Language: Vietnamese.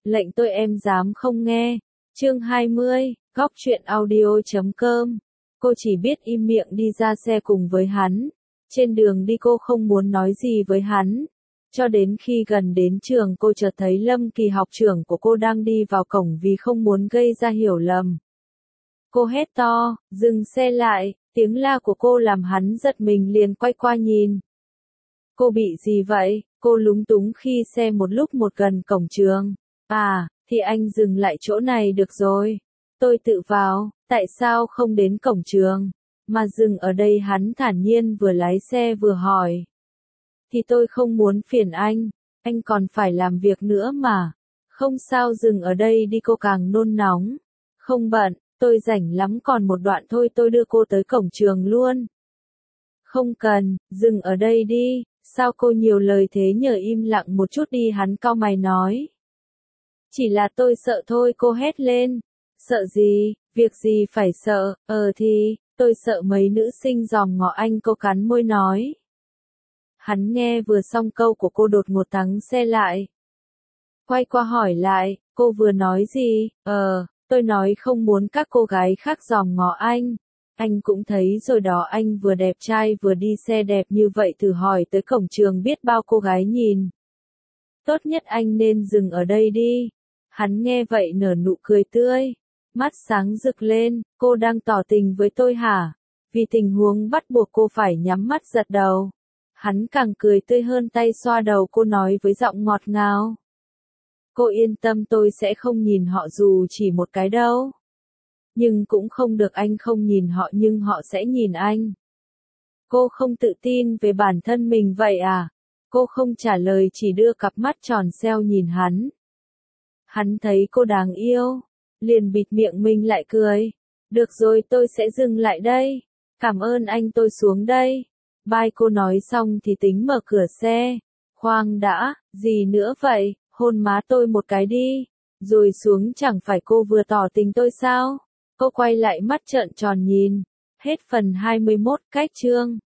Lệnh tôi em dám không nghe. Chương 20, góc truyện audio.com. Cô chỉ biết im miệng đi ra xe cùng với hắn. Trên đường đi cô không muốn nói gì với hắn. Cho đến khi gần đến trường cô chợt thấy Lâm Kỳ học trưởng của cô đang đi vào cổng vì không muốn gây ra hiểu lầm. Cô hét to, dừng xe lại, tiếng la của cô làm hắn giật mình liền quay qua nhìn. Cô bị gì vậy? Cô lúng túng khi xe một lúc một gần cổng trường. À, thì anh dừng lại chỗ này được rồi. Tôi tự vào, tại sao không đến cổng trường, mà dừng ở đây? Hắn thản nhiên vừa lái xe vừa hỏi. Thì tôi không muốn phiền anh còn phải làm việc nữa mà. Không sao, dừng ở đây đi. Cô càng nôn nóng. Không bận, tôi rảnh lắm, còn một đoạn thôi, tôi đưa cô tới cổng trường luôn. Không cần, dừng ở đây đi. Sao cô nhiều lời thế, nhờ im lặng một chút đi. Hắn cau mày nói. Chỉ là tôi sợ thôi. Cô hét lên. Sợ gì, việc gì phải sợ? Thì, tôi sợ mấy nữ sinh dòm ngó anh. Cô cắn môi nói. Hắn nghe vừa xong câu của cô đột ngột thắng xe lại. Quay qua hỏi lại, cô vừa nói gì? Tôi nói không muốn các cô gái khác dòm ngó anh. Anh cũng thấy rồi đó, anh vừa đẹp trai vừa đi xe đẹp như vậy, thử hỏi tới cổng trường biết bao cô gái nhìn. Tốt nhất anh nên dừng ở đây đi. Hắn nghe vậy nở nụ cười tươi. Mắt sáng rực lên, cô đang tỏ tình với tôi hả? Vì tình huống bắt buộc cô phải nhắm mắt gật đầu. Hắn càng cười tươi hơn, tay xoa đầu cô nói với giọng ngọt ngào. Cô yên tâm, tôi sẽ không nhìn họ dù chỉ một cái đâu. Nhưng cũng không được, anh không nhìn họ nhưng họ sẽ nhìn anh. Cô không tự tin về bản thân mình vậy à? Cô không trả lời, chỉ đưa cặp mắt tròn xeo nhìn hắn. Hắn thấy cô đáng yêu, liền bịt miệng mình lại cười. Được rồi, tôi sẽ dừng lại đây. Cảm ơn anh, tôi xuống đây. Bye. Cô nói xong thì tính mở cửa xe. Khoan đã, gì nữa vậy? Hôn má tôi một cái đi. Rồi xuống, chẳng phải cô vừa tỏ tình tôi sao? Cô quay lại mắt trợn tròn nhìn. Hết phần 21, cách chương.